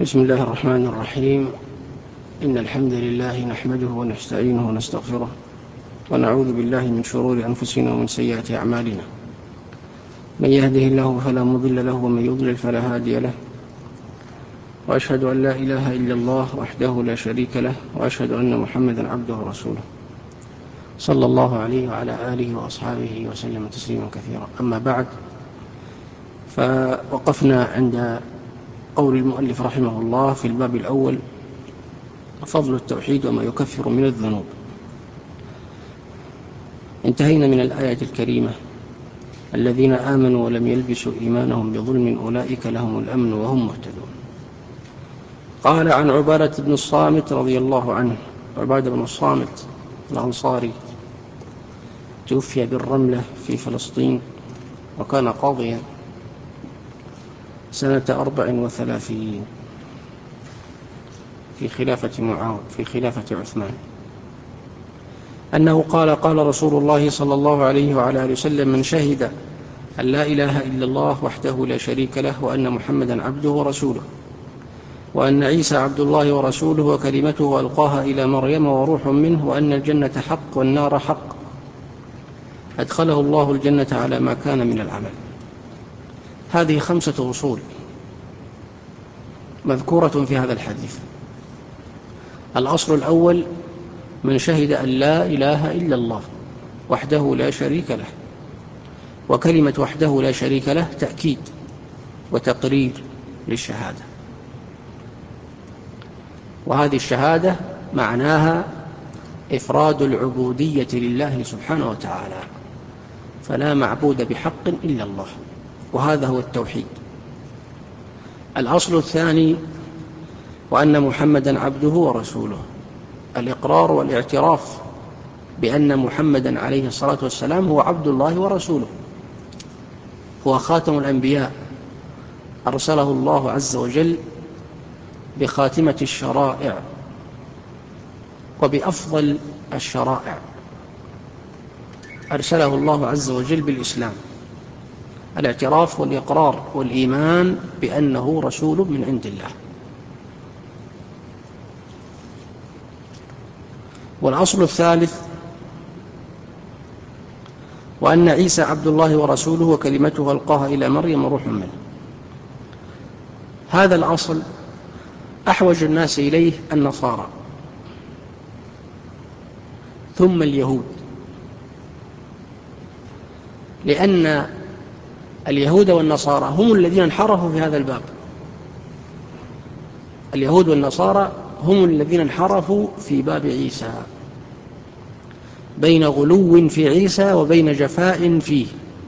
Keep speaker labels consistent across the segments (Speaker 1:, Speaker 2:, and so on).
Speaker 1: بسم الله الرحمن الرحيم. إن الحمد لله نحمده ونستعينه ونستغفره ونعوذ بالله من شرور أنفسنا ومن سيئات أعمالنا. من يهده الله فلا مضل له ومن يضلل فلا هادي له، وأشهد أن لا إله إلا الله وحده لا شريك له، وأشهد أن محمدا عبده ورسوله صلى الله عليه وعلى آله وأصحابه وسلم تسليما كثيرا. أما بعد، فوقفنا عند قول المؤلف رحمه الله في الباب الأول: فضل التوحيد وما يكفر من الذنوب. انتهينا من الآية الكريمة: الذين آمنوا ولم يلبسوا إيمانهم بظلم أولئك لهم الأمن وهم مهتدون. قال عن عبادة بن الصامت رضي الله عنه. عبادة بن الصامت الأنصاري توفي بالرملة في فلسطين، وكان قاضيا سنة 34 في خلافة عثمان، أنه قال: قال رسول الله صلى الله عليه وعلى آله وسلم: من شهد أن لا إله إلا الله وحده لا شريك له، وأن محمدا عبده ورسوله، وأن عيسى عبد الله ورسوله وكلمته ألقاها إلى مريم وروح منه، وأن الجنة حق والنار حق، أدخله الله الجنة على ما كان من العمل. هذه 5 أصول مذكورة في هذا الحديث. الأصل الأول: من شهد أن لا إله إلا الله وحده لا شريك له. وكلمة وحده لا شريك له تأكيد وتقرير للشهادة، وهذه الشهادة معناها إفراد العبودية لله سبحانه وتعالى، فلا معبود بحق إلا الله، وهذا هو التوحيد. الأصل الثاني: وأن محمدا عبده ورسوله. الإقرار والاعتراف بأن محمدا عليه الصلاة والسلام هو عبد الله ورسوله، هو خاتم الأنبياء، أرسله الله عز وجل بخاتمة الشرائع وبأفضل الشرائع، أرسله الله عز وجل بالإسلام. الاعتراف والإقرار والإيمان بأنه رسول من عند الله. والأصل الثالث: وأن عيسى عبد الله ورسوله وكلمته ألقاها إلى مريم وروح منه. هذا الأصل أحوج الناس إليه النصارى، ثم اليهود، لأن اليهود والنصارى هم الذين انحرفوا في هذا الباب. اليهود والنصارى هم الذين انحرفوا في باب عيسى، بين غلو في عيسى وبين جفاء فيه.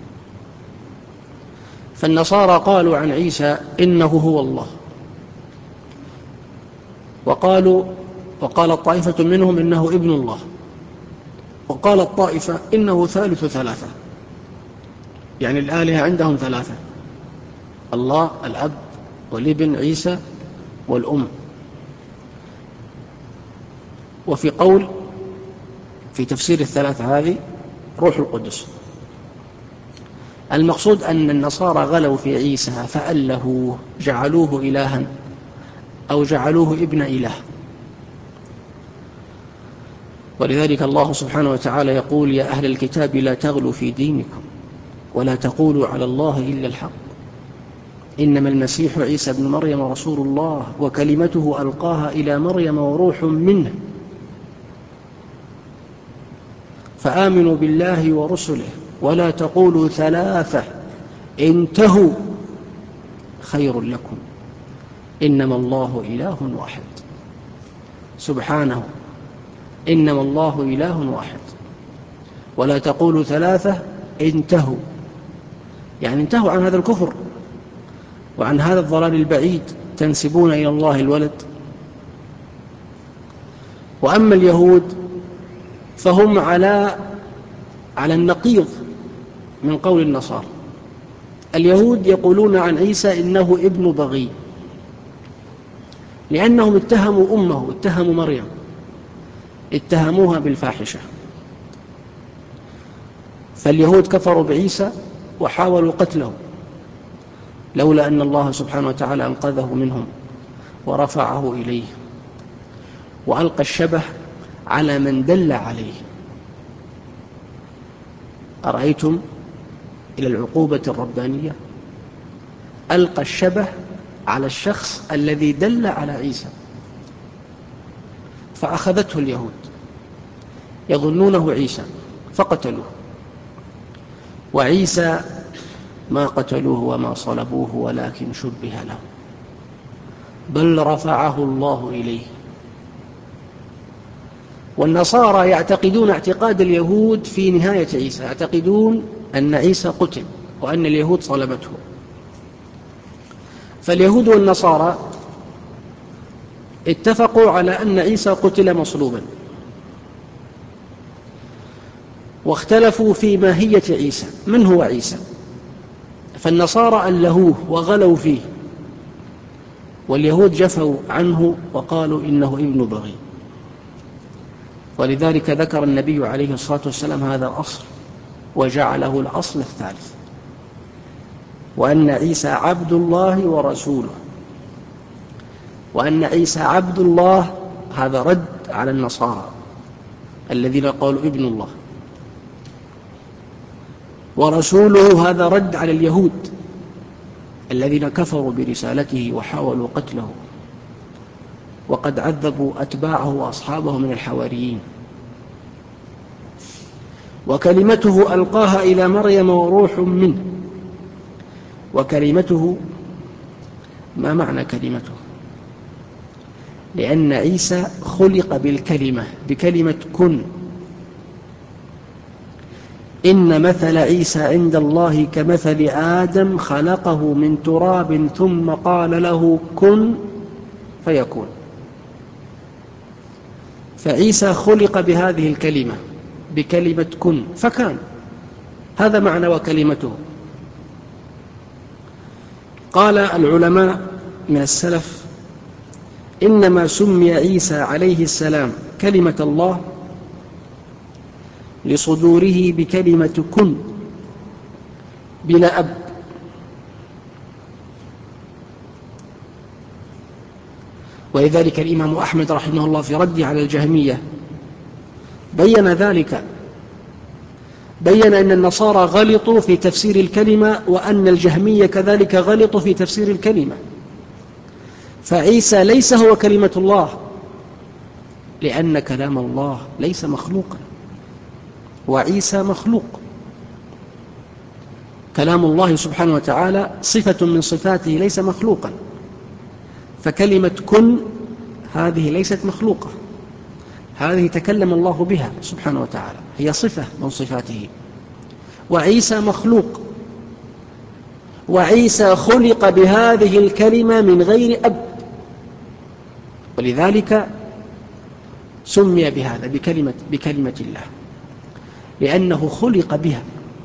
Speaker 1: فالنصارى قالوا عن عيسى إنه هو الله، وقال طائفة منهم إنه ابن الله، وقال الطائفة إنه ثالث ثلاثة، يعني الآلهة عندهم 3: الله الأب والابن عيسى والأم. وفي قول في تفسير ال3 هذه روح القدس. المقصود أن النصارى غلوا في عيسى فألهوه، جعلوه إلها أو جعلوه ابن إله. ولذلك الله سبحانه وتعالى يقول: يا أهل الكتاب لا تغلوا في دينكم ولا تقولوا على الله إلا الحق، إنما المسيح عيسى ابن مريم رسول الله وكلمته ألقاها إلى مريم وروح منه، فآمنوا بالله ورسله ولا تقولوا 3 انتهوا خير لكم، إنما الله إله واحد. سبحانه، إنما الله إله واحد. ولا تقولوا 3 انتهوا، يعني انتهوا عن هذا الكفر وعن هذا الضلال البعيد، تنسبون إلى الله الولد. وأما اليهود فهم على النقيض من قول النصارى. اليهود يقولون عن عيسى إنه ابن بغي، لأنهم اتهموا أمه، اتهموا مريم، اتهموها بالفاحشة. فاليهود كفروا بعيسى وحاولوا قتله، لولا أن الله سبحانه وتعالى أنقذه منهم ورفعه إليه، وألقى الشبه على من دل عليه. أرأيتم إلى العقوبة الربانية، ألقى الشبه على الشخص الذي دل على عيسى، فأخذته اليهود يظنونه عيسى فقتلوه، وعيسى ما قتلوه وما صلبوه ولكن شبه له، بل رفعه الله إليه. والنصارى يعتقدون اعتقاد اليهود في نهاية عيسى، يعتقدون أن عيسى قتل وأن اليهود صلبته. فاليهود والنصارى اتفقوا على أن عيسى قتل مصلوبا، واختلفوا في ماهية عيسى، من هو عيسى؟ فالنصارى ألهوه وغلوا فيه، واليهود جفوا عنه وقالوا إنه ابن بغي. ولذلك ذكر النبي عليه الصلاة والسلام هذا الأصل وجعله الأصل الثالث، وأن عيسى عبد الله ورسوله. وأن عيسى عبد الله هذا رد على النصارى الذين قالوا ابن الله، ورسوله هذا رد على اليهود الذين كفروا برسالته وحاولوا قتله، وقد عذبوا أتباعه وأصحابه من الحواريين. وكلمته ألقاها إلى مريم وروح منه. وكلمته، ما معنى كلمته؟ لأن عيسى خلق بالكلمة، بكلمة كن. إن مثل عيسى عند الله كمثل آدم خلقه من تراب ثم قال له كن فيكون. فعيسى خلق بهذه الكلمة، بكلمة كن فكان. هذا معنى وكلمته. قال العلماء من السلف: إنما سمي عيسى عليه السلام كلمة الله لصدوره بكلمة كن بلا أب. ولذلك الإمام أحمد رحمه الله في رده على الجهمية بيّن ذلك، بيّن أن النصارى غلطوا في تفسير الكلمة، وأن الجهمية كذلك غلطوا في تفسير الكلمة. فعيسى ليس هو كلمة الله، لأن كلام الله ليس مخلوقا، وعيسى مخلوق. كلام الله سبحانه وتعالى صفة من صفاته ليس مخلوقا، فكلمة كن هذه ليست مخلوقة، هذه تكلم الله بها سبحانه وتعالى، هي صفة من صفاته. وعيسى مخلوق، وعيسى خلق بهذه الكلمة من غير أب، ولذلك سمي بهذا بكلمة الله، لأنه خلق بها.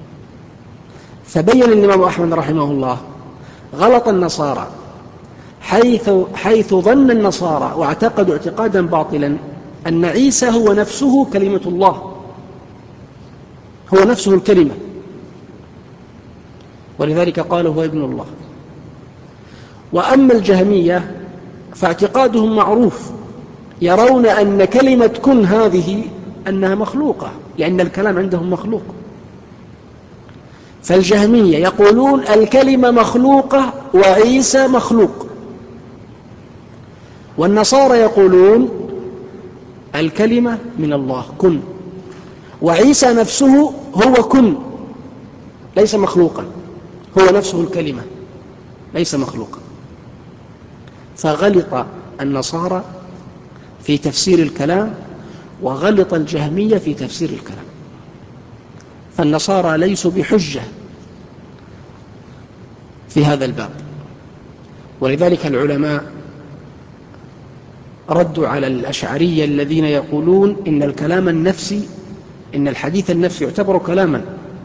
Speaker 1: فبين الإمام أحمد رحمه الله غلط النصارى حيث ظن النصارى واعتقدوا اعتقادا باطلا أن عيسى هو نفسه كلمة الله، هو نفسه الكلمة، ولذلك قالوا هو ابن الله. وأما الجهمية فاعتقادهم معروف، يرون أن كلمة كن هذه أنها مخلوقة، لأن الكلام عندهم مخلوق. فالجهمية يقولون الكلمة مخلوقة وعيسى مخلوق، والنصارى يقولون الكلمة من الله كن، وعيسى نفسه هو كن ليس مخلوقا، هو نفسه الكلمة ليس مخلوقا. فغلط النصارى في تفسير الكلام، وغلط الجهمية في تفسير الكلام. فالنصارى ليسوا بحجة في هذا الباب. ولذلك العلماء ردوا على الأشعرية الذين يقولون إن الكلام النفسي، إن الحديث النفسي يعتبر كلاما،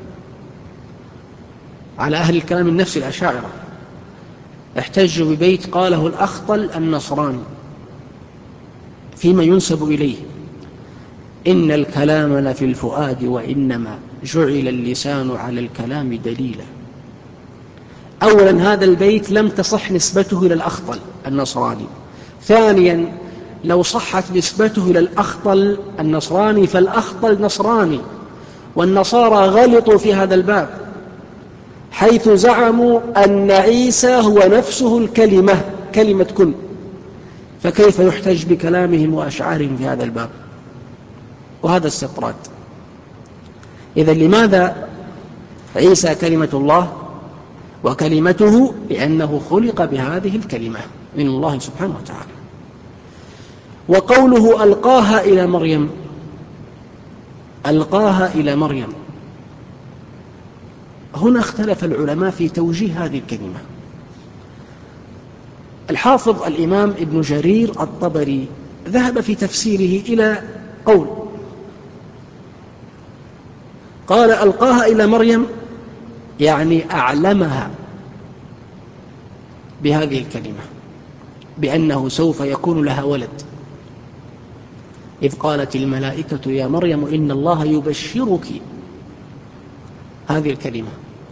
Speaker 1: على أهل الكلام النفسي الأشاعرة. احتجوا ببيت قاله الأخطل النصراني فيما ينسب إليه: إن الكلام لفي الفؤاد وإنما جعل اللسان على الكلام دليلا. أولا هذا البيت لم تصح نسبته إلى الأخطل النصراني،
Speaker 2: ثانيا لو صحت نسبته إلى الأخطل النصراني فالأخطل نصراني، والنصارى غلطوا في هذا الباب حيث زعموا أن عيسى هو نفسه الكلمة، كلمة كن، فكيف يحتج بكلامهم وأشعارهم في هذا الباب؟ وهذا استطراد. إذن لماذا عيسى كلمة الله؟ وكلمته لأنه خلق بهذه الكلمة من الله سبحانه وتعالى. وقوله ألقاها إلى مريم، ألقاها إلى مريم، هنا اختلف العلماء في توجيه هذه الكلمة. الحافظ الإمام ابن جرير الطبري ذهب في تفسيره إلى قول قال ألقاها إلى مريم يعني أعلمها بهذه الكلمة بأنه سوف يكون لها ولد، إذ قالت الملائكة يا مريم إن الله يبشرك، هذه الكلمة.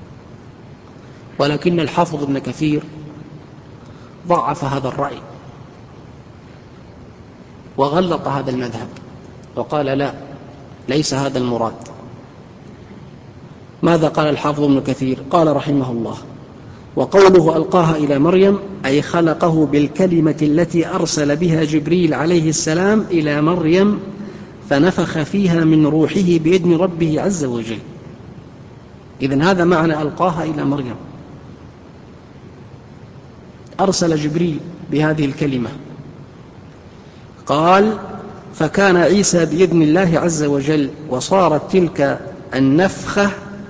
Speaker 2: ولكن الحافظ ابن كثير ضعف هذا الرأي وغلط هذا المذهب وقال لا، ليس هذا المراد. ماذا قال الحافظ ابن كثير؟ قال رحمه الله: وقوله ألقاها إلى مريم أي خلقه بالكلمة التي أرسل بها جبريل عليه السلام إلى مريم فنفخ فيها من روحه بإذن ربه عز وجل. إذن هذا معنى ألقاها إلى مريم، أرسل جبريل بهذه الكلمة. قال: فكان عيسى بإذن الله عز وجل، وصارت تلك النفخة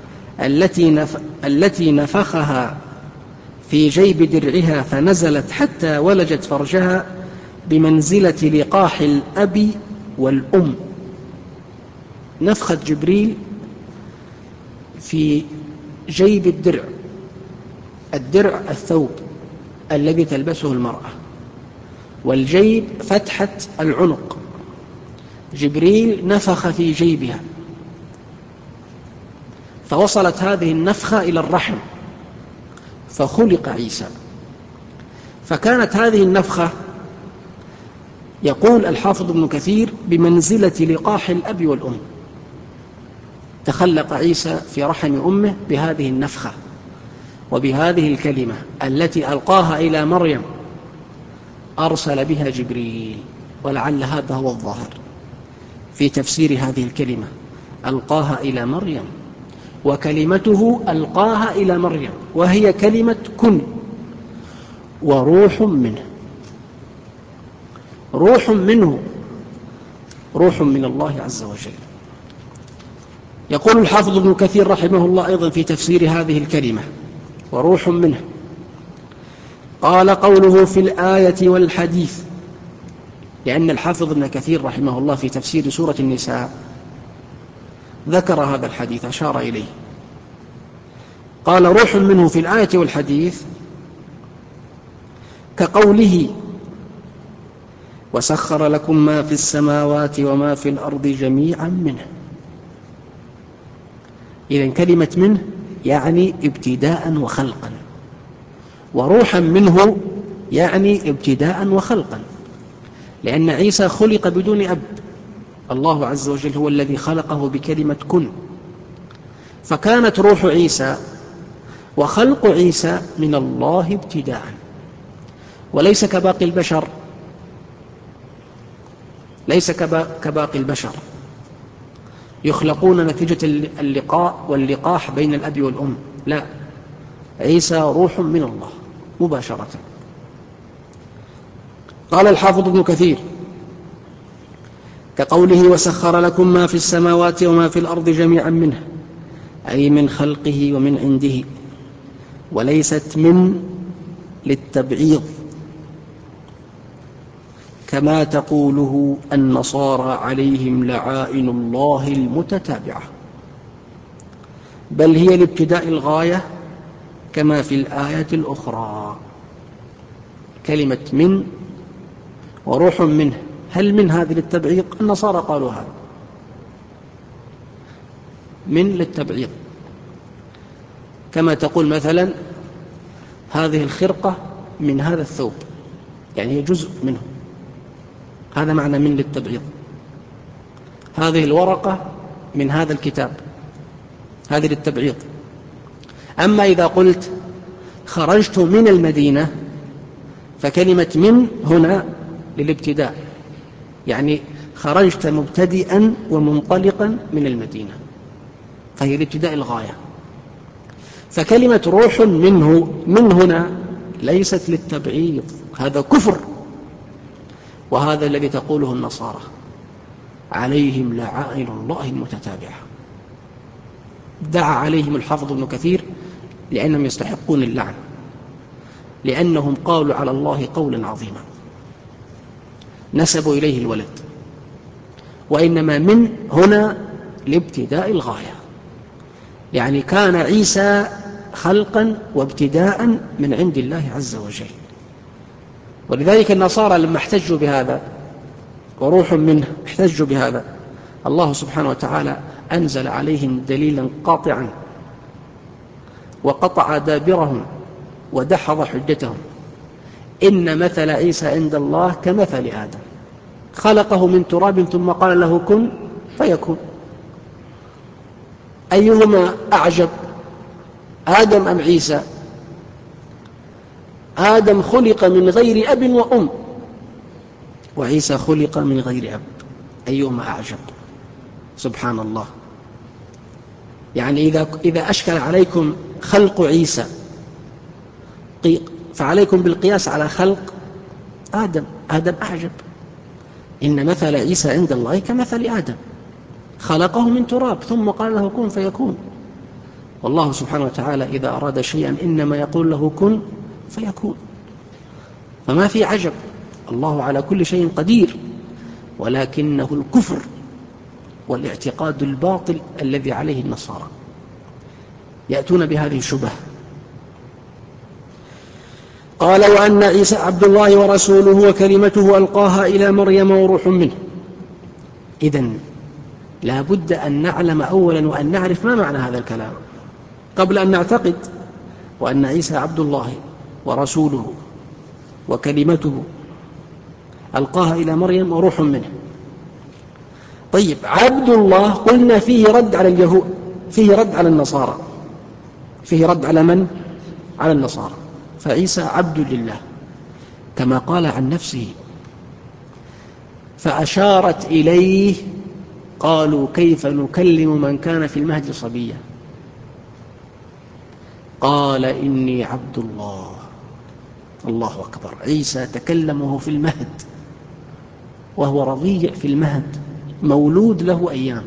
Speaker 2: التي نفخها في جيب درعها فنزلت حتى ولجت فرجها بمنزلة لقاح الأب والأم. نفخة جبريل في جيب الدرع، الدرع الثوب الذي تلبسه المرأة، والجيب فتحة العنق، جبريل نفخ في جيبها فوصلت هذه النفخة إلى الرحم فخلق عيسى. فكانت هذه النفخة، يقول الحافظ ابن كثير، بمنزلة لقاح الأب والأم. تخلق عيسى في رحم أمه بهذه النفخة وبهذه الكلمة التي ألقاها إلى مريم أرسل بها جبريل. ولعل هذا هو الظاهر في تفسير هذه الكلمة، ألقاها إلى مريم، وكلمته ألقاها إلى مريم، وهي كلمة كن وروح منه، روح منه، روح من الله عز وجل. يقول الحافظ ابن كثير رحمه الله أيضا في تفسير هذه الكلمة وروح منه، قال: قوله في الآية والحديث، لأن الحافظ ابن كثير رحمه الله في تفسير سورة النساء ذكر هذا الحديث، أشار إليه. قال: روح منه في الآية والحديث كقوله: وسخر لكم ما في السماوات وما في الأرض جميعا منه. إذن كلمة منه يعني ابتداء وخلقا، وروحا منه يعني ابتداء وخلقا، لأن عيسى خلق بدون أب، الله عز وجل هو الذي خلقه بكلمة كن. فكانت روح عيسى وخلق عيسى من الله ابتداء، وليس كباقي البشر، ليس كباقي البشر يخلقون نتيجة اللقاء واللقاح بين الأب والأم. لا، عيسى روح من الله مباشرة. قال الحافظ ابن كثير: كقوله: وسخر لكم ما في السماوات وما في الأرض جميعا منه، أي من خلقه ومن عنده، وليست من للتبعيض كما تقوله النصارى عليهم لعائن الله المتتابعة، بل هي لابتداء الغاية كما في الآية الأخرى. كلمة من وروح منه، هل من هذه للتبعيض؟ النصارى قالوا هذا من للتبعيض، كما تقول مثلا هذه الخرقة من هذا الثوب، يعني هي جزء منه، هذا معنى من للتبعيض. هذه الورقة من هذا الكتاب، هذه للتبعيض. أما إذا قلت خرجت من المدينة فكلمة من هنا للابتداء، يعني خرجت مبتدئا ومنطلقا من المدينة، فهي لابتداء الغاية. فكلمة روح منه من هنا ليست للتبعيض، هذا كفر، وهذا الذي تقوله النصارى عليهم لعائن الله المتتابعة. دعا عليهم الحافظ ابن كثير لأنهم يستحقون اللعن، لأنهم قالوا على الله قولا عظيما نسبوا إليه الولد، وإنما من هنا لابتداء الغاية، يعني كان عيسى خلقا وابتداء من عند الله عز وجل. ولذلك النصارى لما احتجوا بهذا وروح منه احتجوا بهذا، الله سبحانه وتعالى أنزل عليهم دليلا قاطعا وقطع دابرهم ودحض حجتهم. إن مثل عيسى عند الله كمثل آدم خلقه من تراب ثم قال له كن فيكون. أيهما أعجب، آدم أم عيسى؟ آدم خلق من غير أب وأم، وعيسى خلق من غير أب، أيهما أعجب؟ سبحان الله. يعني إذا أشكل عليكم خلق عيسى فعليكم بالقياس على خلق آدم. آدم أعجب. إن مثل عيسى عند الله كمثل آدم خلقه من تراب ثم قال له كن فيكون. والله سبحانه وتعالى إذا أراد شيئا إنما يقول له كن فيكون، فما في عجب، الله على كل شيء قدير، ولكنه الكفر والاعتقاد الباطل الذي عليه النصارى يأتون بهذه الشبهة. قال وأن عيسى عبد الله ورسوله وكلمته ألقاها إلى مريم وروح منه. إذن لا بد أن نعلم أولا وأن نعرف ما معنى هذا الكلام قبل أن نعتقد وأن عيسى عبد الله ورسوله وكلمته ألقاها إلى مريم وروح منه. طيب، عبد الله قلنا فيه رد على اليهود، فيه رد على النصارى، فيه رد على من؟ على النصارى. فعيسى عبد لله كما قال عن نفسه. فأشارت إليه قالوا كيف نكلم من كان في المهد صبيا؟ قال إني عبد الله. الله أكبر. عيسى تكلم وهو في المهد، وهو رضيع في المهد مولود له أيام.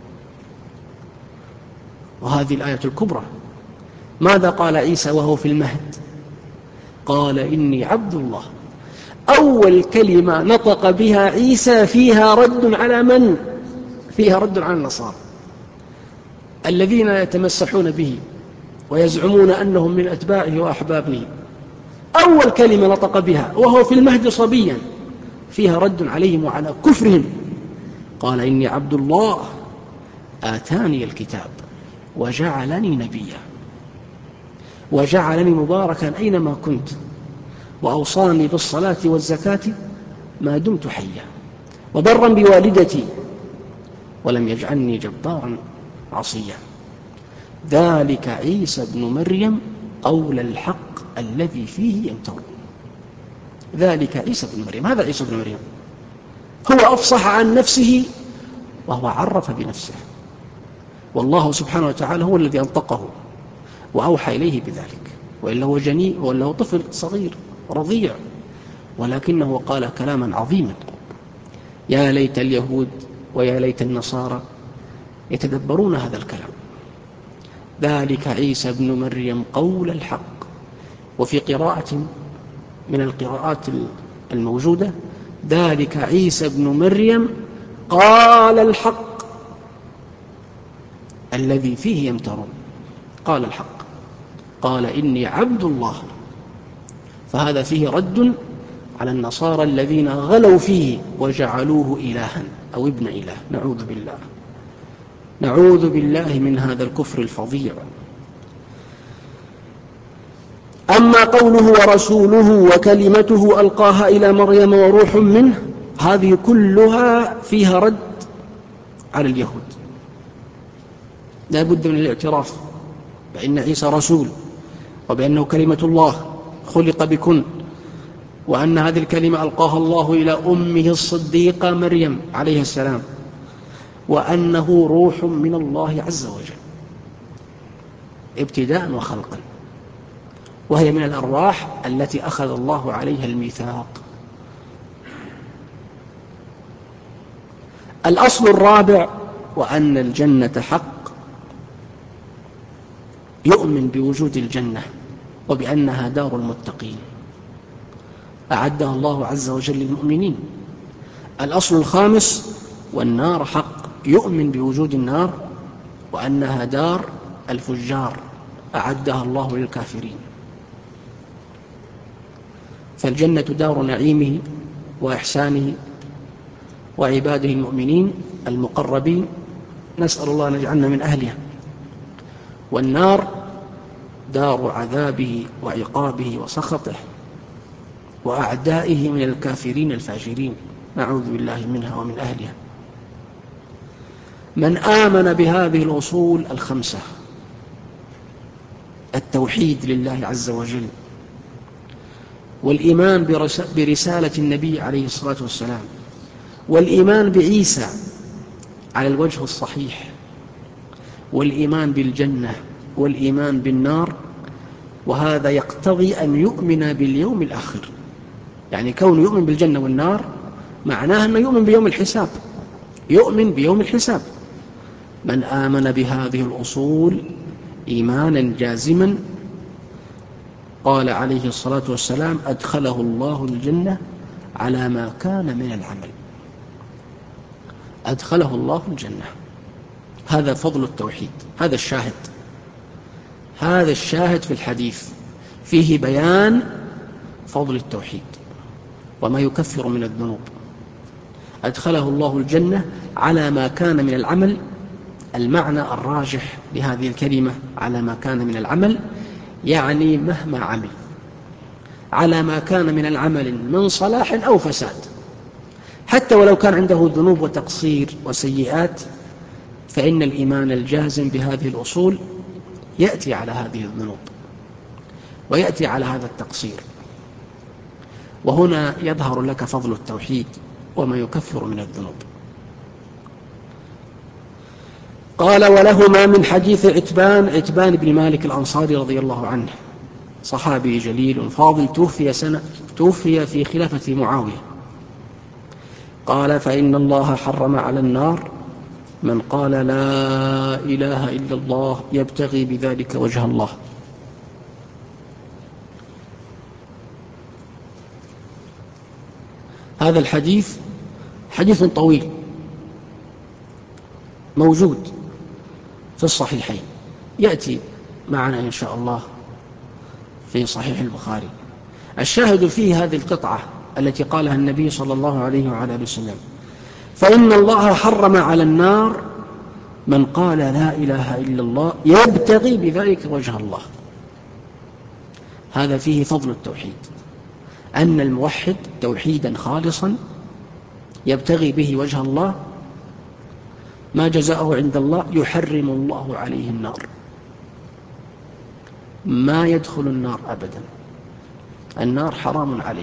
Speaker 2: وهذه الآية الكبرى. ماذا قال عيسى وهو في المهد؟ قال إني عبد الله. أول كلمة نطق بها عيسى فيها رد على من؟ فيها رد على النصارى الذين يتمسحون به ويزعمون أنهم من أتباعه وأحبابه. أول كلمة نطق بها وهو في المهد صبيا فيها رد عليهم وعلى كفرهم. قال إني عبد الله آتاني الكتاب وجعلني نبيا وجعلني مباركا أينما كنت وأوصاني بالصلاة والزكاة ما دمت حيا وبرا بوالدتي ولم يجعلني جبارا عصيا. ذلك عيسى ابن مريم قول الحق الذي فيه يمترون. ذلك عيسى ابن مريم. هذا عيسى ابن مريم هو أفصح عن نفسه وهو عرف بنفسه، والله سبحانه وتعالى هو الذي أنطقه وأوحى إليه بذلك، وإلا هو جني وإلا هو طفل صغير رضيع، ولكنه قال كلاما عظيما. يا ليت اليهود ويا ليت النصارى يتدبرون هذا الكلام. ذلك عيسى ابن مريم قول الحق. وفي قراءة من القراءات الموجودة ذلك عيسى ابن مريم قال الحق الذي فيه يمترون. قال الحق، قال إني عبد الله. فهذا فيه رد على النصارى الذين غلوا فيه وجعلوه إلها أو ابن إله. نعوذ بالله، نعوذ بالله من هذا الكفر الفظيع. أما قوله ورسوله وكلمته ألقاها إلى مريم وروح منه، هذه كلها فيها رد على اليهود. لا بد من الاعتراف بأن عيسى رسول، وبأنه كلمة الله خلق بكن، وأن هذه الكلمة ألقاها الله إلى أمه الصديقة مريم عليه السلام، وأنه روح من الله عز وجل ابتداء وخلقا، وهي من الأرواح التي أخذ الله عليها الميثاق. الأصل الرابع وأن الجنة حق، يؤمن بوجود الجنة وبأنها دار المتقين أعدها الله عز وجل للمؤمنين. الأصل الخامس والنار حق، يؤمن بوجود النار وأنها دار الفجار أعدها الله للكافرين. فالجنة دار نعيمه وإحسانه وعباده المؤمنين المقربين، نسأل الله أن يجعلنا من أهلها. والنار دار عذابه وعقابه وسخطه وأعدائه من الكافرين الفاجرين، نعوذ بالله منها ومن أهلها. من آمن بهذه الأصول الخمسة: التوحيد لله عز وجل، والإيمان برسالة النبي عليه الصلاة والسلام، والإيمان بعيسى على الوجه الصحيح، والإيمان بالجنة، والإيمان بالنار، وهذا يقتضي أن يؤمن باليوم الآخر. يعني كون يؤمن بالجنة والنار معناه أنه يؤمن بيوم الحساب، يؤمن بيوم الحساب. من آمن بهذه الأصول إيمانا جازما، قال عليه الصلاة والسلام: أدخله الله الجنة على ما كان من العمل. أدخله الله الجنة. هذا فضل التوحيد، هذا الشاهد، هذا الشاهد في الحديث، فيه بيان فضل التوحيد وما يكفر من الذنوب. أدخله الله الجنة على ما كان من العمل. المعنى الراجح لهذه الكلمة على ما كان من العمل يعني مهما عمل، على ما كان من العمل من صلاح أو فساد، حتى ولو كان عنده ذنوب وتقصير وسيئات، فإن الإيمان الجازم بهذه الأصول يأتي على هذه الذنوب ويأتي على هذا التقصير. وهنا يظهر لك فضل التوحيد وما يكفر من الذنوب. قال: ولهما من حديث عتبان بن مالك الأنصاري رضي الله عنه، صحابي جليل فاضل، توفي في خلافة معاوية. قال: فإن الله حرم على النار من قال لا إله إلا الله يبتغي بذلك وجه الله. هذا الحديث حديث طويل موجود في الصحيحين، يأتي معنا إن شاء الله في صحيح البخاري. الشاهد فيه هذه القطعة التي قالها النبي صلى الله عليه وعلى آله وسلم: فإن الله حرم على النار من قال لا إله إلا الله يبتغي بذلك وجه الله. هذا فيه فضل التوحيد، أن الموحد توحيدا خالصا يبتغي به وجه الله ما جزاؤه عند الله يحرم الله عليه النار، ما يدخل النار أبدا، النار حرام عليه،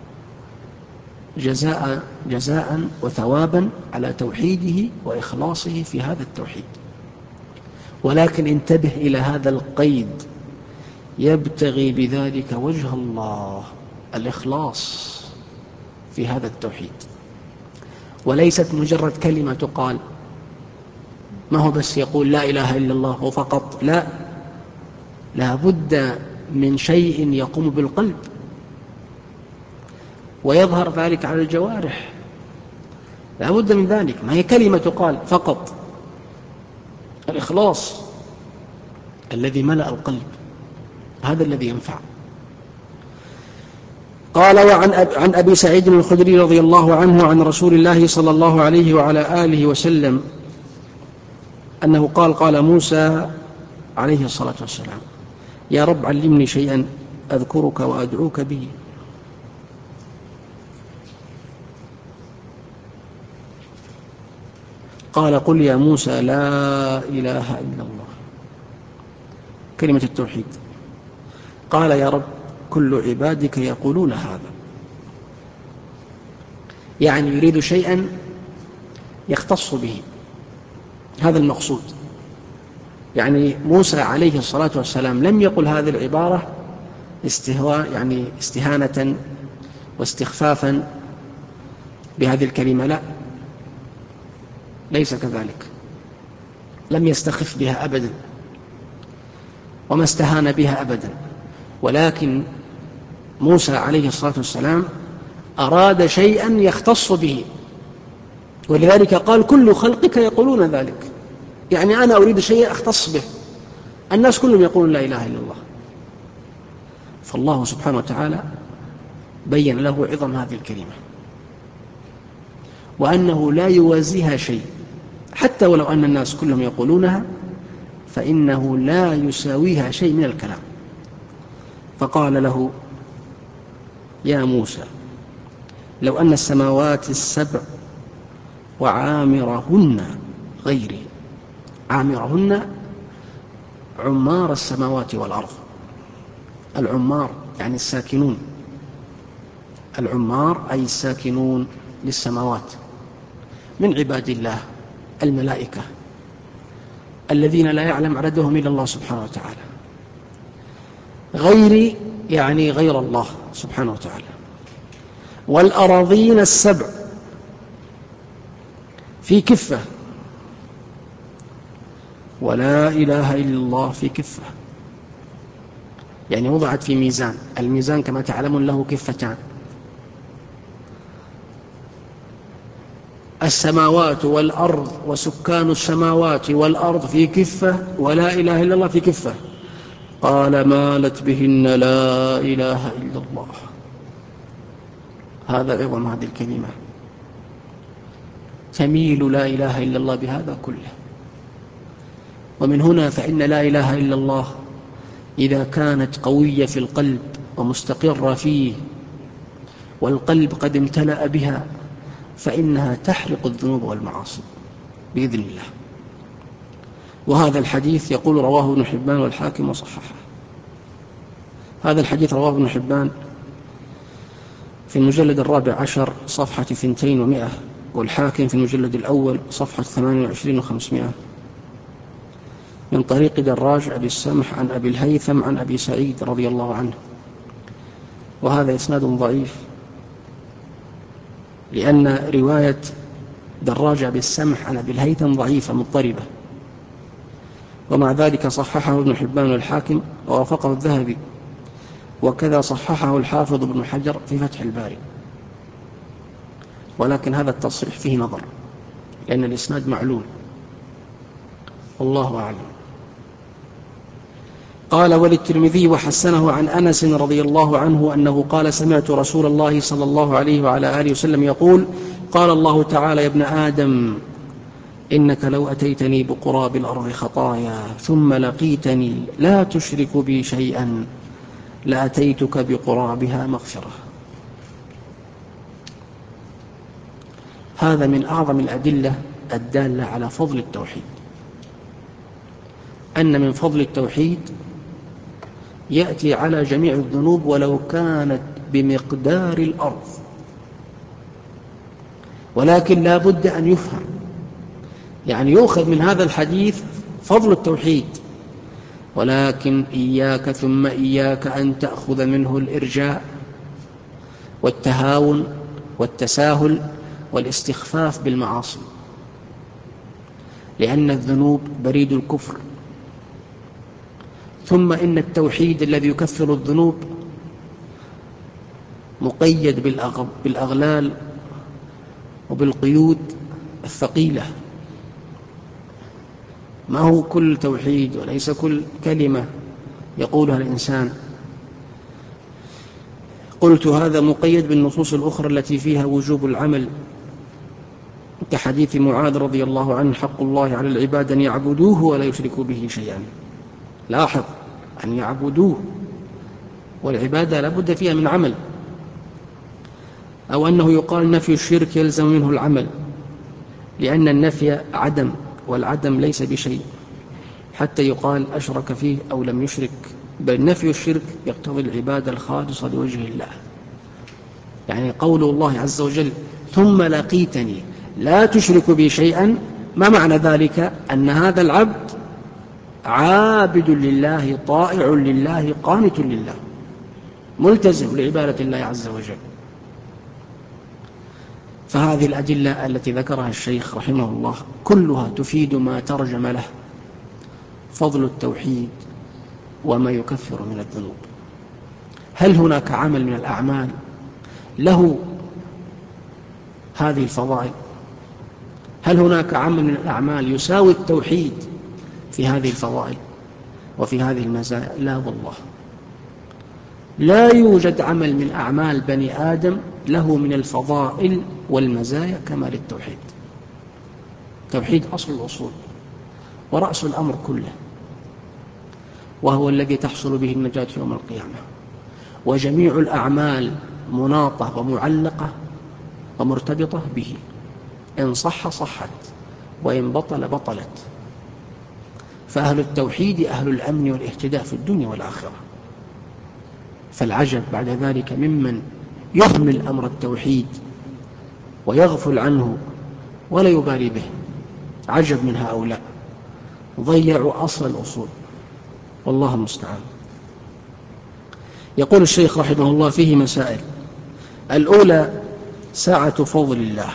Speaker 2: جزاء وثوابا على توحيده وإخلاصه في هذا التوحيد. ولكن انتبه إلى هذا القيد: يبتغي بذلك وجه الله، الإخلاص في هذا التوحيد، وليست مجرد كلمة تقال، ما هو بس يقول لا إله إلا الله فقط، لا بد من شيء يقوم بالقلب ويظهر ذلك على الجوارح، لا بد من ذلك، ما هي كلمة تقال فقط. الإخلاص الذي ملأ القلب هذا الذي ينفع. قال: عن أبي سعيد الخدري رضي الله عنه عن رسول الله صلى الله عليه وعلى آله وسلم أنه قال موسى عليه الصلاة والسلام: يا رب علمني شيئا أذكرك وأدعوك به.
Speaker 1: قال قل يا موسى لا إله إلا الله، كلمة التوحيد. قال يا رب كل عبادك يقولون هذا، يعني يريد شيئا يختص به، هذا المقصود. يعني موسى عليه الصلاة والسلام لم يقل هذه العبارة يعني استهانة واستخفافا بهذه الكلمة، لا، ليس كذلك، لم يستخف بها أبدا وما استهان بها أبدا، ولكن موسى عليه الصلاة والسلام أراد شيئا يختص به، ولذلك قال كل خلقك يقولون ذلك، يعني أنا أريد شيء أختص به، الناس كلهم يقولون لا إله إلا الله. فالله سبحانه وتعالى بين له عظم هذه الكلمة، وأنه لا يوازيها شيء، حتى ولو أن الناس كلهم يقولونها فإنه لا يساويها شيء من الكلام. فقال له يا موسى لو أن السماوات السبع وعامرهن غيري، عامرهن عمار السماوات والأرض، العمار يعني الساكنون، العمار أي الساكنون للسماوات من عباد الله الملائكة الذين لا يعلم عددهم إلا الله سبحانه وتعالى، غيري يعني غير الله سبحانه وتعالى، والأراضين السبع في كفة، ولا إله إلا الله في كفة، يعني وضعت في ميزان، الميزان كما تعلمون له كفتان، السماوات والأرض وسكان السماوات والأرض في كفة، ولا إله إلا الله في كفة. قال مالت بهن لا إله إلا الله. هذا عظم هذه الكلمة، تميل لا إله إلا الله بهذا كله. ومن هنا فإن لا إله إلا الله إذا كانت قوية في القلب ومستقرة فيه والقلب قد امتلأ بها فإنها تحرق الذنوب والمعاصي بإذن الله. وهذا الحديث يقول رواه ابن حبان والحاكم وصححه. هذا الحديث رواه ابن حبان في المجلد 14 صفحة 200، والحاكم في المجلد الأول صفحة 28 و500 من طريق دراج أبي السمح عن أبي الهيثم عن أبي سعيد رضي الله عنه. وهذا إسناد ضعيف، لأن رواية دراج أبي السمح عن أبي الهيثم ضعيفة مضطربة، ومع ذلك صححه ابن حبان والحاكم ووافقه الذهبي، وكذا صححه الحافظ ابن حجر في فتح الباري. ولكن هذا التصحيح فيه نظر، لأن الإسناد معلول، والله أعلم. قال وللترمذي وحسنه عن أنس رضي الله عنه أنه قال سمعت رسول الله صلى الله عليه وعلى آله وسلم يقول قال الله تعالى يا ابن آدم إنك لو أتيتني بقراب الأرض خطايا ثم لقيتني لا تشرك بي شيئا لأتيتك بقرابها مغفرة. هذا من أعظم الأدلة الدالة على فضل التوحيد، أن من فضل التوحيد يأتي على جميع الذنوب ولو كانت بمقدار الأرض. ولكن لا بد أن يفهم، يعني يؤخذ من هذا الحديث فضل التوحيد، ولكن إياك ثم إياك أن تأخذ منه الإرجاء والتهاون والتساهل والاستخفاف بالمعاصي، لأن الذنوب بريد الكفر. ثم إن التوحيد الذي يكفر الذنوب مقيد بالأغلال وبالقيود الثقيلة، ما هو كل توحيد وليس كل كلمة يقولها الإنسان. قلت هذا مقيد بالنصوص الأخرى التي فيها وجوب العمل، كحديث معاذ رضي الله عنه حق الله على العباد أن يعبدوه ولا يشركوا به شيئا. لاحظ أن يعبدوه، والعبادة لابد فيها من عمل، أو أنه يقال نفي الشرك يلزم منه العمل، لأن النفي عدم، والعدم ليس بشيء حتى يقال أشرك فيه أو لم يشرك، بل نفي الشرك يقتضي العبادة الخالصة لوجه الله. يعني قول الله عز وجل ثم لقيتني لا تشرك بي شيئا، ما معنى ذلك؟ أن هذا العبد عابد لله، طائع لله، قانت لله، ملتزم لعبادة الله عز وجل. فهذه الأدلة التي ذكرها الشيخ رحمه الله كلها تفيد ما ترجم له: فضل التوحيد وما يكفر من الذنوب. هل هناك عمل من الأعمال له هذه الفضائل؟ هل هناك عمل من الأعمال يساوي التوحيد في هذه الفضائل وفي هذه المزايا؟ لا والله، لا يوجد عمل من أعمال بني آدم له من الفضائل والمزايا كما للتوحيد. التوحيد أصل الأصول ورأس الأمر كله، وهو الذي تحصل به النجاة يوم القيامة. وجميع الأعمال مناطة ومعلقة ومرتبطة به، إن صح صحت وإن بطل بطلت. فأهل التوحيد أهل الأمن والاهتداء في الدنيا والآخرة. فالعجب بعد ذلك ممن يهمل أمر التوحيد ويغفل عنه ولا يبالي به. عجب من هؤلاء، ضيعوا أصل الأصول، والله المستعان. يقول الشيخ رحمه الله فيه مسائل: الأولى سعة فضل الله.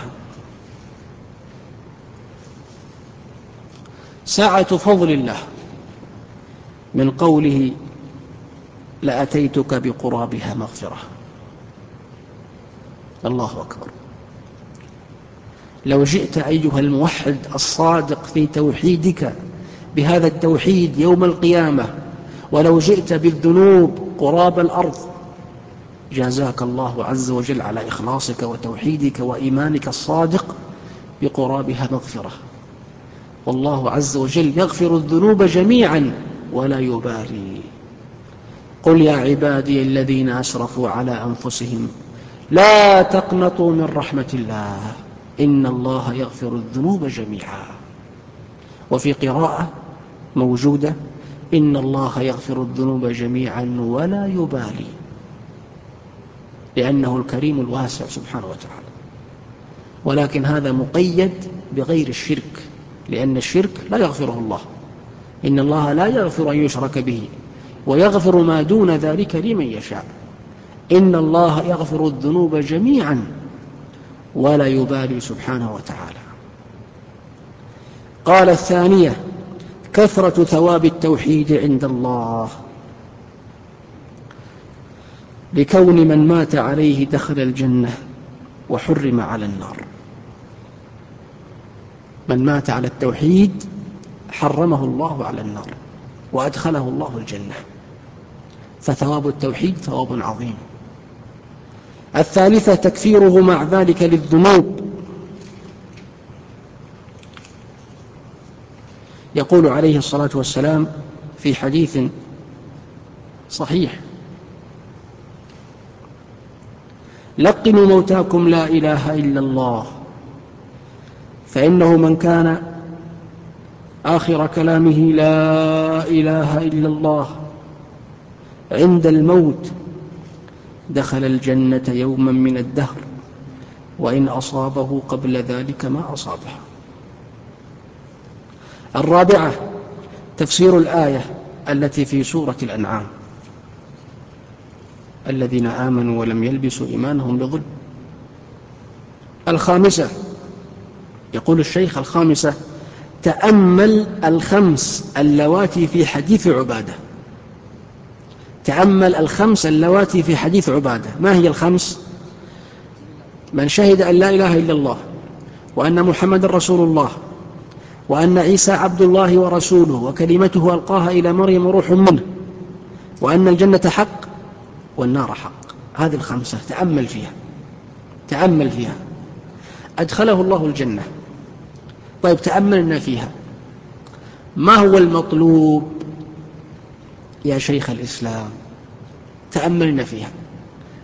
Speaker 1: سعة فضل الله من قوله لأتيتك بقرابها مغفرة. الله أكبر. لو جئت أيها الموحد الصادق في توحيدك بهذا التوحيد يوم القيامة، ولو جئت بالذنوب قراب الأرض، جازاك الله عز وجل على إخلاصك وتوحيدك وإيمانك الصادق بقرابها مغفرة. والله عز وجل يغفر الذنوب جميعا ولا يبالي. قل يا عبادي الذين أسرفوا على أنفسهم لا تقنطوا من رحمة الله إن الله يغفر الذنوب جميعا. وفي قراءة موجودة إن الله يغفر الذنوب جميعا ولا يبالي، لأنه الكريم الواسع سبحانه وتعالى. ولكن هذا مقيد بغير الشرك، لأن الشرك لا يغفره الله. إن الله لا يغفر أن يشرك به ويغفر ما دون ذلك لمن يشاء. إن الله يغفر الذنوب جميعا ولا يبالي سبحانه وتعالى. قال الثانية كثرة ثواب التوحيد عند الله، لكون من مات عليه دخل الجنة وحرم على النار. من مات على التوحيد حرمه الله على النار وأدخله الله الجنة، فثواب التوحيد ثواب عظيم. الثالثة تكفيره مع ذلك للذنوب. يقول عليه الصلاة والسلام في حديث صحيح: لقنوا موتاكم لا إله إلا الله، فإنه من كان آخر كلامه لا إله إلا الله عند الموت دخل الجنة يوما من الدهر وإن أصابه قبل ذلك ما أصابه. الرابعة تفسير الآية التي في سورة الأنعام: الذين آمنوا ولم يلبسوا إيمانهم بظلم. الخامسة يقول الشيخ: الخامسة تأمل الخمس اللواتي في حديث عبادة. تأمل الخمس اللواتي في حديث عبادة. ما هي الخمس؟ من شهد أن لا إله إلا الله وأن محمد رسول الله وأن عيسى عبد الله ورسوله وكلمته ألقاها إلى مريم روح منه وأن الجنة حق والنار حق. هذه الخمسة تأمل فيها، تأمل فيها. أدخله الله الجنة. طيب تأملنا فيها، ما هو المطلوب يا شيخ الإسلام؟ تأملنا فيها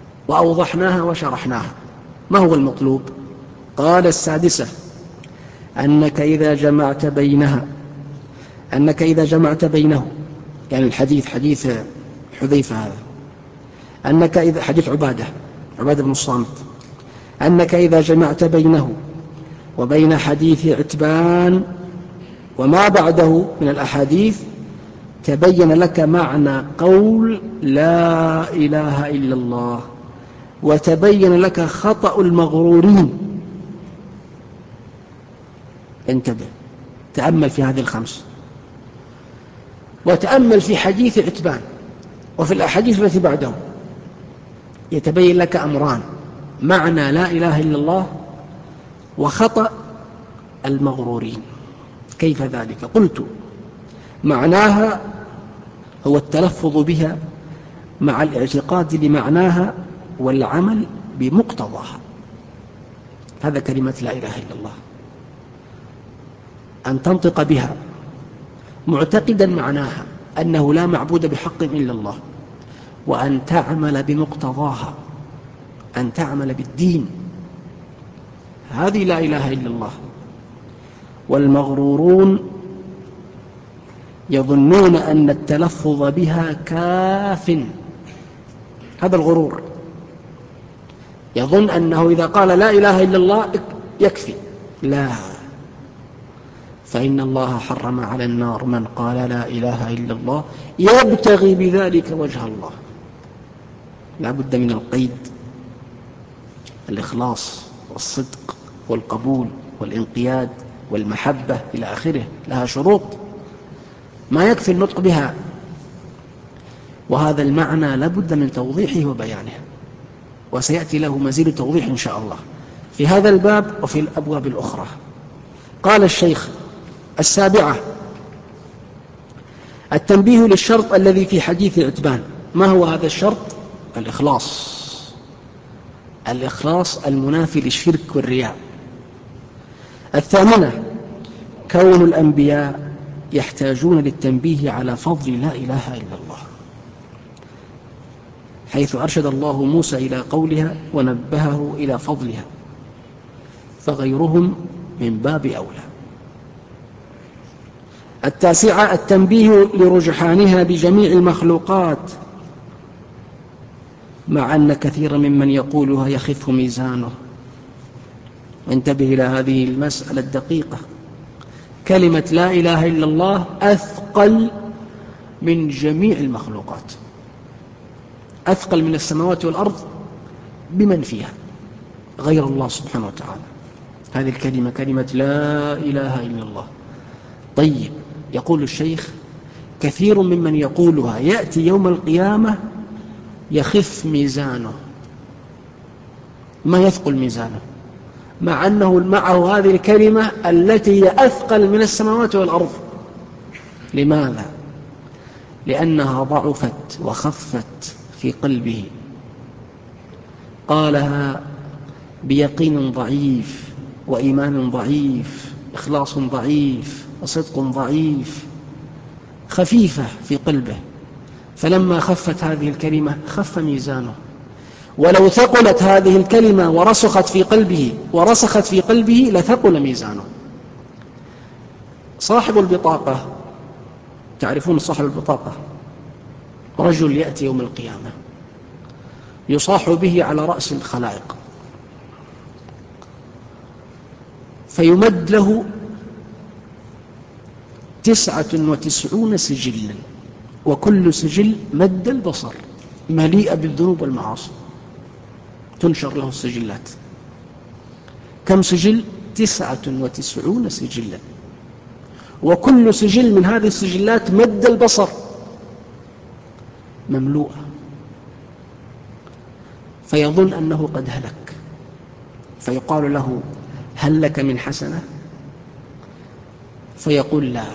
Speaker 1: وأوضحناها وشرحناها. ما هو المطلوب؟ قال: السادسة
Speaker 2: أنك إذا جمعت بينه، يعني الحديث حديث حذيفة هذا، حديث عبادة بن الصامت، أنك إذا جمعت بينه وبين حديث عتبان وما بعده من الأحاديث تبين لك معنى قول لا إله إلا الله، وتبين لك خطأ المغرورين. انتبه، تأمل في هذه الخمس، وتأمل في حديث عتبان وفي الأحاديث التي بعده، يتبين لك أمران: معنى لا إله إلا الله وخطأ المغرورين. كيف ذلك؟ قلت: معناها هو التلفظ بها مع الاعتقاد لمعناها والعمل بمقتضاها. هذا كلمة لا إله إلا الله، أن تنطق بها معتقدا معناها أنه لا معبود بحق إلا الله، وأن تعمل بمقتضاها، أن تعمل بالدين. هذه لا إله إلا الله. والمغرورون يظنون أن التلفظ بها كاف، هذا الغرور، يظن أنه إذا قال لا إله إلا الله يكفي. لا، فإن الله حرم على النار من قال لا إله إلا الله يبتغي بذلك وجه الله. لا بد من القيد، الإخلاص والصدق والقبول والانقياد والمحبة إلى آخره، لها شروط، ما يكفي النطق بها. وهذا المعنى لا بد من توضيحه وبيانه، وسيأتي له مزيد توضيح إن شاء الله في هذا الباب وفي الأبواب الأخرى. قال الشيخ: السابعة التنبيه للشرط الذي في حديث عتبان. ما هو هذا الشرط؟ الإخلاص المنافي للشرك والرياء. الثامنة كون الأنبياء يحتاجون للتنبيه على فضل لا إله إلا الله، حيث أرشد الله موسى إلى قولها ونبهه إلى فضلها، فغيرهم من باب أولى. التاسعة التنبيه لرجحانها بجميع المخلوقات، مع أن كثيرا ممن يقولها يخف ميزانه. انتبه إلى هذه المسألة الدقيقة. كلمة لا إله إلا الله أثقل من جميع المخلوقات، أثقل من السماوات والأرض بمن فيها غير الله سبحانه وتعالى. هذه الكلمة كلمة لا إله إلا الله. طيب، يقول الشيخ: كثير ممن يقولها يأتي يوم القيامة يخف ميزانه. ما يثقل ميزانه مع أنه معه هذه الكلمة التي هي أثقل من السماوات والأرض. لماذا؟ لأنها ضعفت وخفت في قلبه، قالها بيقين ضعيف وإيمان ضعيف، إخلاص ضعيف وصدق ضعيف، خفيفة في قلبه. فلما خفت هذه الكلمة خف ميزانه. ولو ثقلت هذه الكلمة ورسخت في قلبه لثقل ميزانه. صاحب البطاقة، تعرفون صاحب البطاقة؟ رجل يأتي يوم القيامة يصاح به على رأس الخلائق، فيمد له 99 سجلا، وكل سجل مد البصر، مليئة بالذنوب والمعاصي. تنشر له السجلات. كم سجل؟ 99 سجلا، وكل سجل من هذه السجلات مد البصر، مملوءة. فيظن أنه قد هلك، فيقال له: هل لك من حسنة؟ فيقول: لا.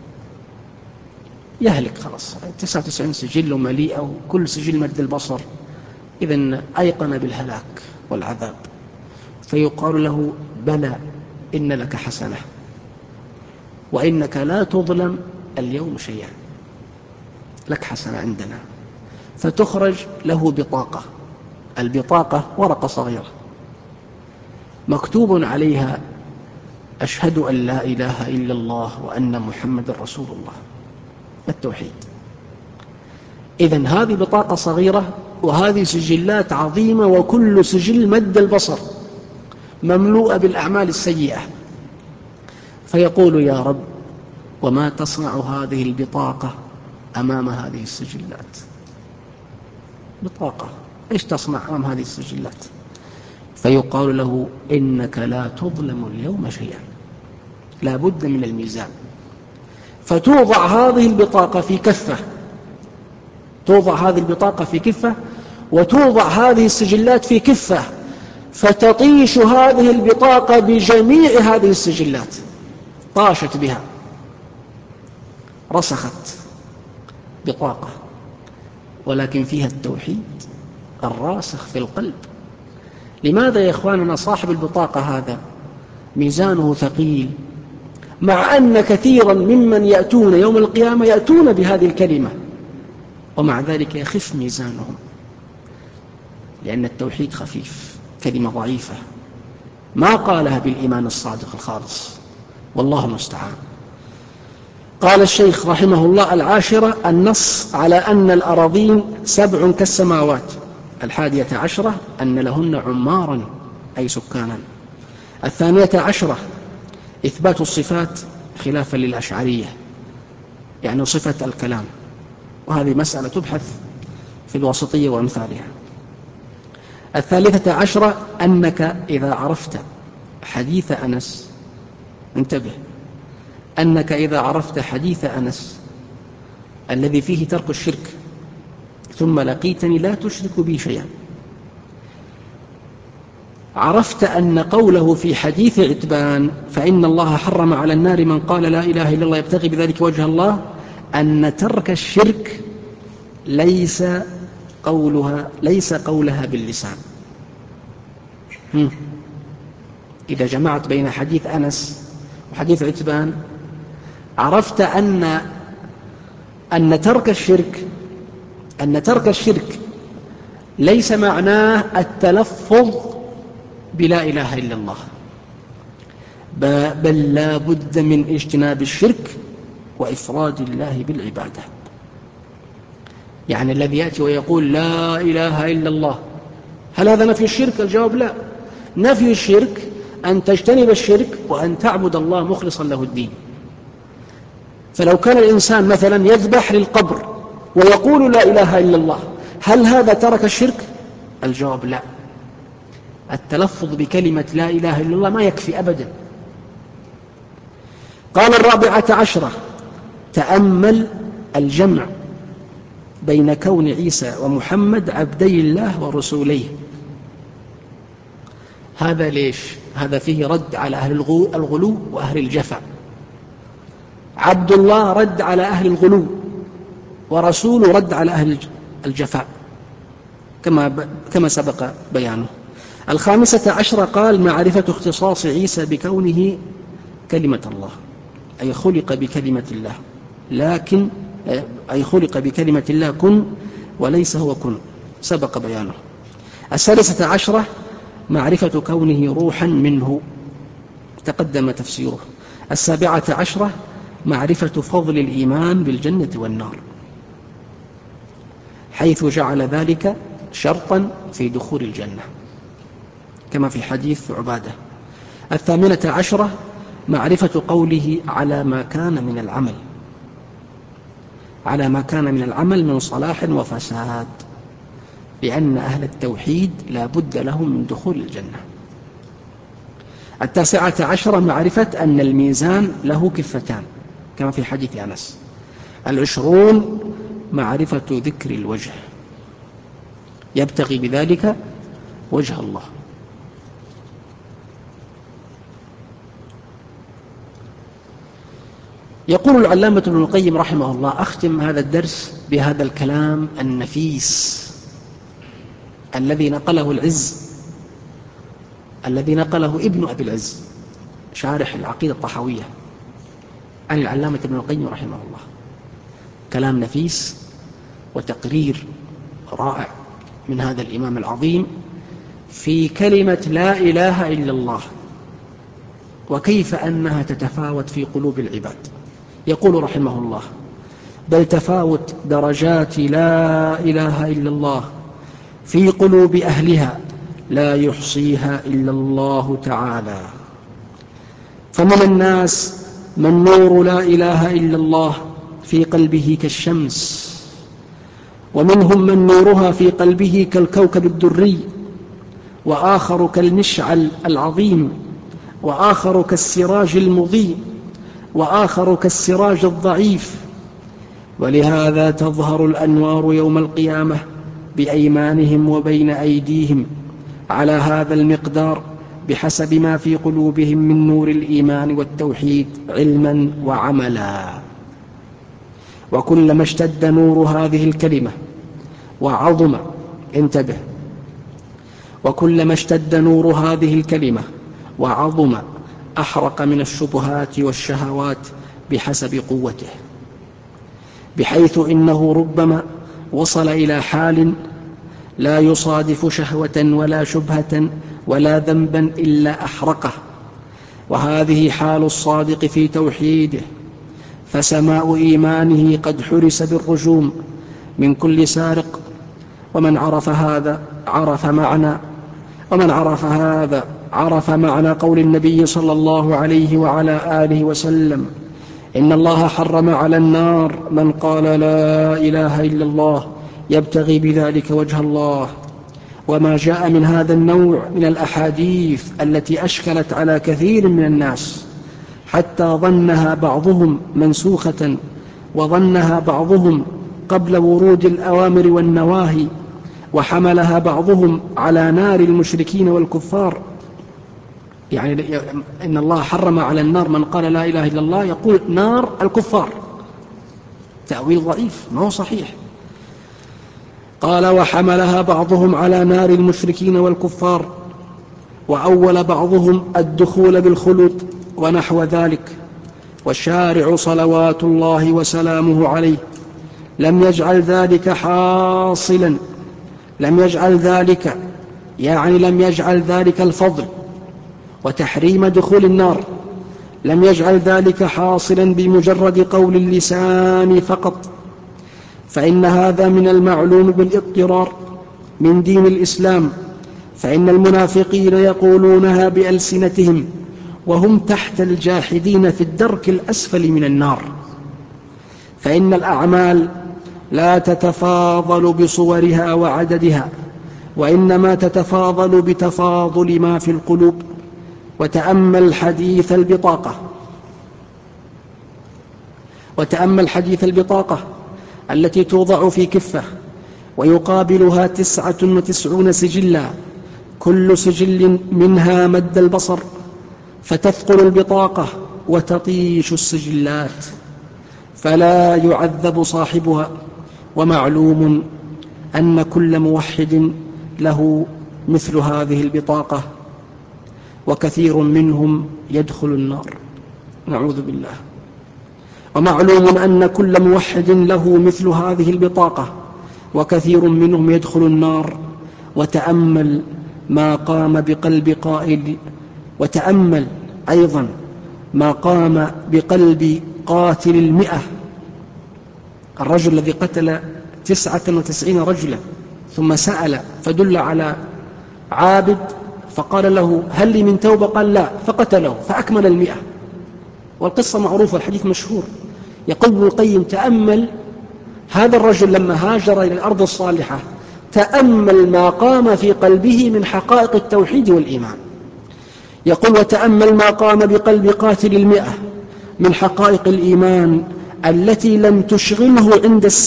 Speaker 2: يهلك خلاص، 99 سجل مليئة وكل سجل مد البصر، إذن أيقن بالهلاك والعذاب. فيقال له: بلى، إن لك حسنة، وإنك لا تظلم اليوم شيئا، لك حسنة عندنا. فتخرج له بطاقة. البطاقة ورقة صغيرة مكتوب عليها أشهد أن لا إله إلا الله وأن محمد رسول الله، التوحيد. إذن هذه بطاقة صغيرة وهذه سجلات عظيمة، وكل سجل مد البصر مملوءة بالأعمال السيئة. فيقول يا رب وما تصنع هذه البطاقة أمام هذه السجلات؟ بطاقة إيش تصنع أمام هذه السجلات؟ فيقال له إنك لا تظلم اليوم شيئا، لا بد من الميزان. فتوضع هذه البطاقة في كفة، توضع هذه البطاقة في كفة، وتوضع هذه السجلات في كفة، فتطيش هذه البطاقة بجميع هذه السجلات، طاشت بها، رسخت بطاقة، ولكن فيها التوحيد الراسخ في القلب. لماذا يا إخواننا صاحب البطاقة هذا ميزانه ثقيل، مع أن كثيرا ممن يأتون يوم القيامة يأتون بهذه الكلمة، ومع ذلك يخف ميزانهم؟ لأن التوحيد خفيف، كلمة ضعيفة ما قالها بالإيمان الصادق الخالص، والله المستعان. قال الشيخ رحمه الله: العاشرة النص على أن الأراضين 7 كالسماوات. 11 أن لهن عمارا أي سكانا. 12 إثبات الصفات خلافا للأشعرية، يعني صفة الكلام، وهذه مسألة تبحث في الوسطية وأمثالها. 13 أنك إذا عرفت حديث أنس، انتبه، أنك إذا عرفت حديث أنس الذي فيه ترك الشرك ثم لقيتني لا تشرك بي شيئا، عرفت أن قوله في حديث عتبان فإن الله حرم على النار من قال لا إله إلا الله يبتغي بذلك وجه الله، أن ترك الشرك ليس قولها باللسان. إذا جمعت بين حديث أنس وحديث عتبان عرفت أن ترك الشرك ليس معناه التلفظ بلا إله إلا الله، بل لا بد من اجتناب الشرك وإفراد الله بالعبادة. يعني الذي يأتي ويقول لا إله إلا الله، هل هذا نفي الشرك؟ الجواب لا. نفي الشرك أن تجتنب الشرك وأن تعبد الله مخلصا له الدين. فلو كان الإنسان مثلا يذبح للقبر ويقول لا إله إلا الله، هل هذا ترك الشرك؟ الجواب لا. التلفظ بكلمة لا إله إلا الله ما يكفي أبدا. قال 14 تأمل الجمع بين كون عيسى ومحمد عبدي الله ورسوليه. هذا ليش؟ هذا فيه رد على أهل الغلو وأهل الجفا. عبد الله رد على أهل الغلو، ورسول رد على أهل الجفاء، كما سبق بيانه. 15 قال معرفة اختصاص عيسى بكونه كلمة الله، أي خلق بكلمة الله، لكن أي خلق بكلمة الله كن، وليس هو كن، سبق بيانه. 16 معرفة كونه روحا منه، تقدم تفسيره. 17 معرفة فضل الإيمان بالجنة والنار، حيث جعل ذلك شرطا في دخول الجنة كما في حديث عبادة. 18 معرفة قوله على ما كان من العمل من صلاح وفساد، لأن أهل التوحيد لا بد لهم من دخول الجنة. 19 معرفة أن الميزان له كفتان كما في حديث أنس. 20 معرفة ذكر الوجه، يبتغي بذلك وجه الله. يقول العلامة ابن القيم رحمه الله: أختم هذا الدرس بهذا الكلام النفيس الذي نقله ابن أبي العز شارح العقيدة الطحاوية عن العلامة ابن القيم رحمه الله. كلام نفيس وتقرير رائع من هذا الإمام العظيم في كلمة لا إله إلا الله. وكيف أنها تتفاوت في قلوب العباد. يقول رحمه الله: بل تفاوت درجات لا إله إلا الله في قلوب أهلها لا يحصيها إلا الله تعالى. فمن الناس من نور لا إله إلا الله في قلبه كالشمس، ومنهم من نورها في قلبه كالكوكب الدري، وآخر كالمشعل العظيم، وآخر كالسراج المضيء، وآخر كالسراج الضعيف. ولهذا تظهر الأنوار يوم القيامة بأيمانهم وبين أيديهم على هذا المقدار بحسب ما في قلوبهم من نور الإيمان والتوحيد علما وعملا. وكلما اشتد نور هذه الكلمة وعظم، انتبه، وكلما اشتد نور هذه الكلمة وعظم أحرق من الشبهات والشهوات بحسب قوته، بحيث إنه ربما وصل إلى حال لا يصادف شهوة ولا شبهة ولا ذنبا إلا أحرقه. وهذه حال الصادق في توحيده، فسماء إيمانه قد حرس بالرجوم من كل سارق. ومن عرف هذا عرف معنى قول النبي صلى الله عليه وعلى آله وسلم: إن الله حرم على النار من قال لا إله إلا الله يبتغي بذلك وجه الله. وما جاء من هذا النوع من الأحاديث التي أشكلت على كثير من الناس حتى ظنها بعضهم منسوخة، وظنها بعضهم قبل ورود الأوامر والنواهي، وحملها بعضهم على نار المشركين والكفار. يعني إن الله حرم على النار من قال لا إله إلا الله، يقول نار الكفار، تأويل ضعيف ما هو صحيح. قال: وحملها بعضهم على نار المشركين والكفار، وأول بعضهم الدخول بالخلود ونحو ذلك. والشارع صلوات الله وسلامه عليه لم يجعل ذلك حاصلا، لم يجعل ذلك الفضل وتحريم دخول النار، لم يجعل ذلك حاصلا بمجرد قول اللسان فقط، فإن هذا من المعلوم بالاضطرار من دين الإسلام. فإن المنافقين يقولونها بألسنتهم وهم تحت الجاحدين في الدرك الأسفل من النار. فإن الأعمال لا تتفاضل بصورها وعددها، وإنما تتفاضل بتفاضل ما في القلوب. وتأمل حديث البطاقة التي توضع في كفة ويقابلها 99 سجلا، كل سجل منها مد البصر، فتثقل البطاقة وتطيش السجلات فلا يعذب صاحبها. ومعلوم أن كل موحد له مثل هذه البطاقة، وكثير منهم يدخل النار، نعوذ بالله. ومعلوم أن كل موحد له مثل هذه البطاقة، وكثير منهم يدخل النار. وتأمل ما قام بقلب قاتل 100، الرجل الذي قتل 99 رجلا، ثم سأل فدل على عابد فقال له: هل لي من توبة؟ قال: لا، فقتله فأكمل 100. والقصة معروفة، الحديث مشهور. يقول ابن القيم: تأمل هذا الرجل لما هاجر إلى الأرض الصالحة، تأمل ما قام في قلبه من حقائق التوحيد والإيمان. يقول: وتأمل ما قام بقلب قاتل 100 من حقائق الإيمان التي لم تشغله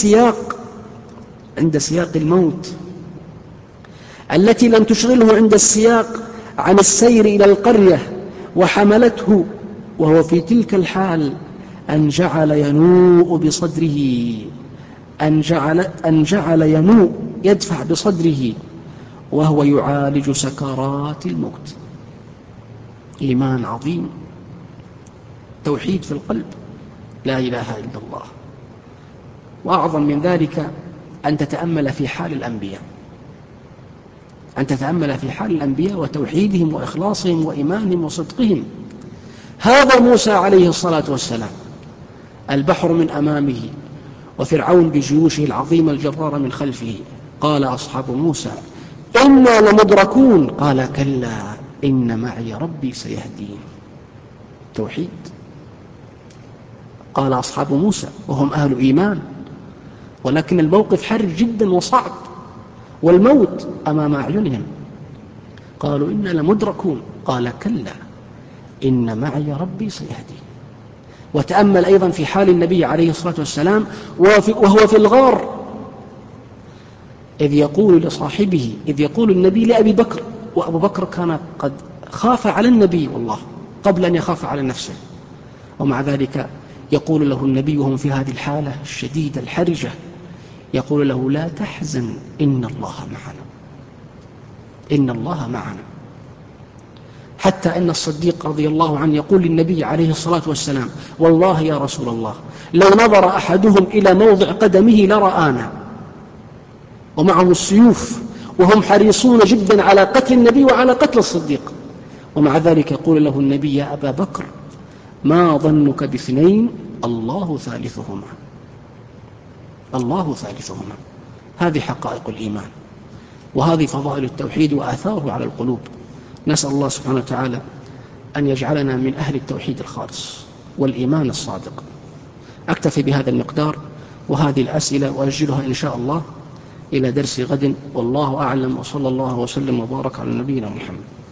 Speaker 2: عند سياق الموت، التي لم تشغله عند السياق عن السير إلى القرية، وحملته وهو في تلك الحال أن جعل ينوء بصدره، أن جعل ينوء يدفع بصدره وهو يعالج سكرات الموت. إيمان عظيم، توحيد في القلب، لا إله إلا الله. وأعظم من ذلك أن تتأمل في حال الأنبياء، وتوحيدهم وإخلاصهم وإيمانهم وصدقهم. هذا موسى عليه الصلاة والسلام، البحر من أمامه وفرعون بجيوشه العظيمة الجرارة من خلفه. قال أصحاب موسى إنا لمدركون، قال كلا إن معي ربي سيهدين. توحيد. قال أصحاب موسى وهم أهل إيمان، ولكن الموقف حرج جدا وصعب والموت أمام أعينهم. قالوا إنا لمدركون، قال كلا إن معي ربي سيهدين. وتأمل أيضا في حال النبي عليه الصلاة والسلام وهو في الغار، إذ يقول لصاحبه، إذ يقول النبي لأبي بكر، وأبو بكر كان قد خاف على النبي والله قبل أن يخاف على نفسه، ومع ذلك يقول له النبي وهم في هذه الحالة الشديدة الحرجة، يقول له لا تحزن إن الله معنا، إن الله معنا. حتى أن الصديق رضي الله عنه يقول للنبي عليه الصلاة والسلام والله يا رسول الله لو نظر أحدهم إلى موضع قدمه لرآنا، ومعه السيوف وهم حريصون جدا على قتل النبي وعلى قتل الصديق، ومع ذلك يقول له النبي يا أبا بكر ما ظنك باثنين الله ثالثهما، الله ثالثهما. هذه حقائق الإيمان، وهذه فضائل التوحيد وآثاره على القلوب. نسأل الله سبحانه وتعالى أن يجعلنا من أهل التوحيد الخالص والإيمان الصادق. أكتفي بهذا المقدار وهذه الأسئلة وأجلها إن شاء الله إلى درس غد، والله أعلم، وصلى الله وسلم وبارك على نبينا محمد.